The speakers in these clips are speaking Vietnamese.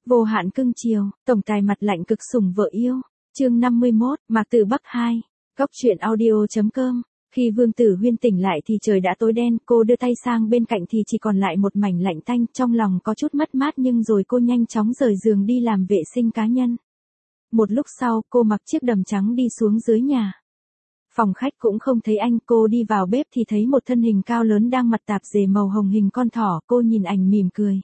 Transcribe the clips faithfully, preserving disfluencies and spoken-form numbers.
Vô hạn cưng chiều, tổng tài mặt lạnh cực sủng vợ yêu. Chương năm mươi mốt, Mạc Tử Bắc hai. Góc truyện audio chấm com. Khi Vương Tử Huyên tỉnh lại thì trời đã tối đen, cô đưa tay sang bên cạnh thì chỉ còn lại một mảnh lạnh tanh, trong lòng có chút mất mát nhưng rồi cô nhanh chóng rời giường đi làm vệ sinh cá nhân. Một lúc sau, cô mặc chiếc đầm trắng đi xuống dưới nhà. Phòng khách cũng không thấy anh, cô đi vào bếp thì thấy một thân hình cao lớn đang mặt tạp dề màu hồng hình con thỏ, cô nhìn ảnh mỉm cười.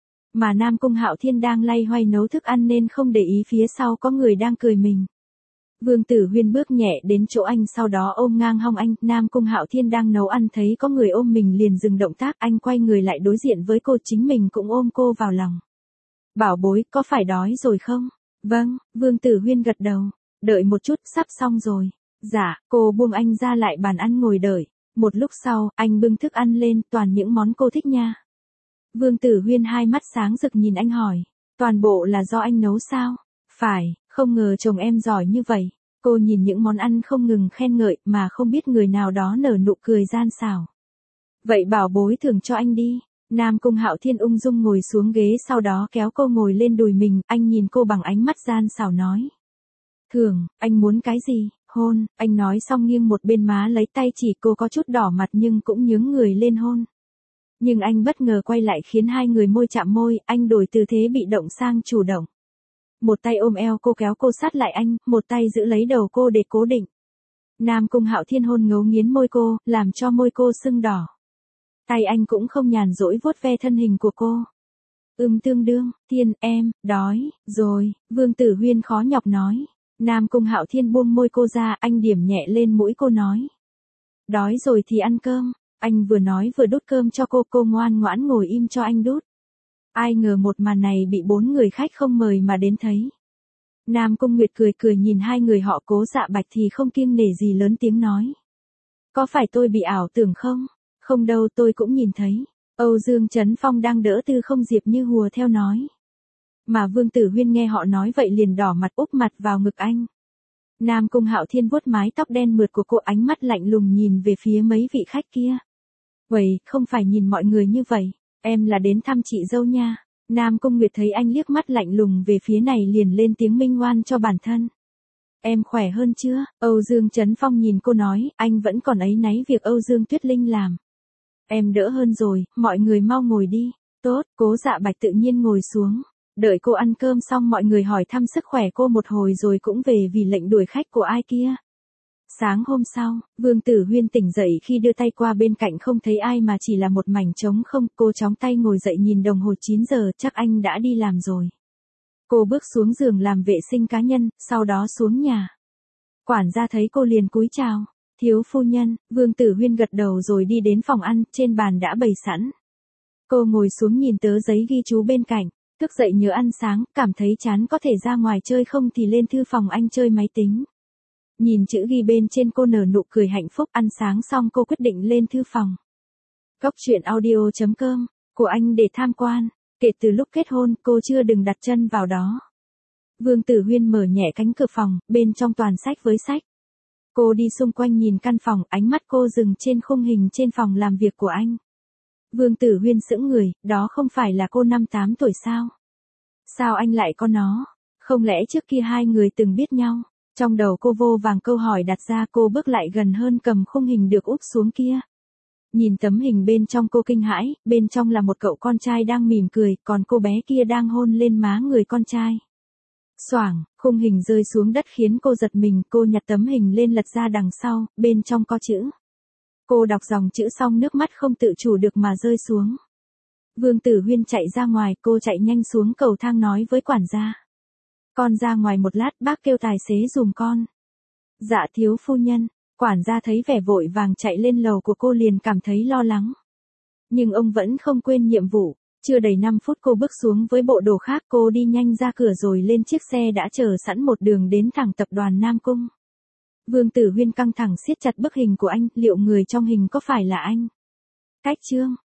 Mà Nam Cung Hạo Thiên đang loay hoay nấu thức ăn nên không để ý phía sau có người đang cười mình. Vương Tử Huyên bước nhẹ đến chỗ anh sau đó ôm ngang hông anh, Nam Cung Hạo Thiên đang nấu ăn thấy có người ôm mình liền dừng động tác, anh quay người lại đối diện với cô, chính mình cũng ôm cô vào lòng. Bảo bối, có phải đói rồi không? Vâng, Vương Tử Huyên gật đầu. Đợi một chút, sắp xong rồi. Dạ, cô buông anh ra lại bàn ăn ngồi đợi. Một lúc sau, anh bưng thức ăn lên, toàn những món cô thích nha. Vương Tử Huyên hai mắt sáng rực nhìn anh hỏi. Toàn bộ là do anh nấu sao? Phải, không ngờ chồng em giỏi như vậy. Cô nhìn những món ăn không ngừng khen ngợi mà không biết người nào đó nở nụ cười gian xảo. Vậy bảo bối thưởng cho anh đi. Nam Cung Hạo Thiên ung dung ngồi xuống ghế sau đó kéo cô ngồi lên đùi mình, anh nhìn cô bằng ánh mắt gian xảo nói. Thường, anh muốn cái gì? Hôn, anh nói xong nghiêng một bên má lấy tay chỉ, cô có chút đỏ mặt nhưng cũng nhướng người lên hôn. Nhưng anh bất ngờ quay lại khiến hai người môi chạm môi, anh đổi tư thế bị động sang chủ động. Một tay ôm eo cô kéo cô sát lại anh, một tay giữ lấy đầu cô để cố định. Nam Cung Hạo Thiên hôn ngấu nghiến môi cô, làm cho môi cô sưng đỏ. Tay anh cũng không nhàn rỗi vuốt ve thân hình của cô. Ưm tương đương, Thiên, em, đói, rồi, Vương Tử Huyên khó nhọc nói. Nam Cung Hạo Thiên buông môi cô ra, anh điểm nhẹ lên mũi cô nói. Đói rồi thì ăn cơm. Anh vừa nói vừa đút cơm cho cô, cô ngoan ngoãn ngồi im cho anh đút. Ai ngờ một màn này bị bốn người khách không mời mà đến thấy. Nam Cung Nguyệt cười cười nhìn hai người họ Cố Dạ Bạch thì không kiêng nể gì lớn tiếng nói. Có phải tôi bị ảo tưởng không? Không đâu, tôi cũng nhìn thấy. Âu Dương Trấn Phong đang đỡ Tư Không Diệp như hùa theo nói. Mà Vương Tử Huyên nghe họ nói vậy liền đỏ mặt úp mặt vào ngực anh. Nam Cung Hạo Thiên vuốt mái tóc đen mượt của cô, ánh mắt lạnh lùng nhìn về phía mấy vị khách kia. Vậy, không phải nhìn mọi người như vậy, em là đến thăm chị dâu nha. Nam Cung Nguyệt thấy anh liếc mắt lạnh lùng về phía này liền lên tiếng minh oan cho bản thân. Em khỏe hơn chưa? Âu Dương Trấn Phong nhìn cô nói, anh vẫn còn áy náy việc Âu Dương Tuyết Linh làm. Em đỡ hơn rồi, mọi người mau ngồi đi. Tốt, Cố Dạ Bạch tự nhiên ngồi xuống. Đợi cô ăn cơm xong mọi người hỏi thăm sức khỏe cô một hồi rồi cũng về vì lệnh đuổi khách của ai kia. Sáng hôm sau, Vương Tử Huyên tỉnh dậy khi đưa tay qua bên cạnh không thấy ai mà chỉ là một mảnh trống không, cô chóng tay ngồi dậy nhìn đồng hồ chín giờ, chắc anh đã đi làm rồi. Cô bước xuống giường làm vệ sinh cá nhân, sau đó xuống nhà. Quản gia thấy cô liền cúi chào. Thiếu phu nhân, Vương Tử Huyên gật đầu rồi đi đến phòng ăn, trên bàn đã bày sẵn. Cô ngồi xuống nhìn tờ giấy ghi chú bên cạnh, thức dậy nhớ ăn sáng, cảm thấy chán có thể ra ngoài chơi không thì lên thư phòng anh chơi máy tính. Nhìn chữ ghi bên trên cô nở nụ cười hạnh phúc, ăn sáng xong cô quyết định lên thư phòng. Góc truyện audio chấm com, của anh để tham quan, kể từ lúc kết hôn cô chưa đừng đặt chân vào đó. Vương Tử Huyên mở nhẹ cánh cửa phòng, bên trong toàn sách với sách. Cô đi xung quanh nhìn căn phòng, ánh mắt cô dừng trên khung hình trên phòng làm việc của anh. Vương Tử Huyên sững người, đó không phải là cô năm tám tuổi sao? Sao anh lại có nó? Không lẽ trước kia hai người từng biết nhau? Trong đầu cô vô vàng câu hỏi đặt ra, cô bước lại gần hơn cầm khung hình được úp xuống kia. Nhìn tấm hình bên trong cô kinh hãi, bên trong là một cậu con trai đang mỉm cười, còn cô bé kia đang hôn lên má người con trai. Xoảng, khung hình rơi xuống đất khiến cô giật mình, cô nhặt tấm hình lên lật ra đằng sau, bên trong có chữ. Cô đọc dòng chữ xong nước mắt không tự chủ được mà rơi xuống. Vương Tử Huyên chạy ra ngoài, cô chạy nhanh xuống cầu thang nói với quản gia. Con ra ngoài một lát, bác kêu tài xế dùm con. Dạ thiếu phu nhân, quản gia thấy vẻ vội vàng chạy lên lầu của cô liền cảm thấy lo lắng. Nhưng ông vẫn không quên nhiệm vụ, chưa đầy năm phút cô bước xuống với bộ đồ khác, cô đi nhanh ra cửa rồi lên chiếc xe đã chờ sẵn một đường đến thẳng tập đoàn Nam Cung. Vương Tử Huyên căng thẳng siết chặt bức hình của anh, liệu người trong hình có phải là anh? Cách chương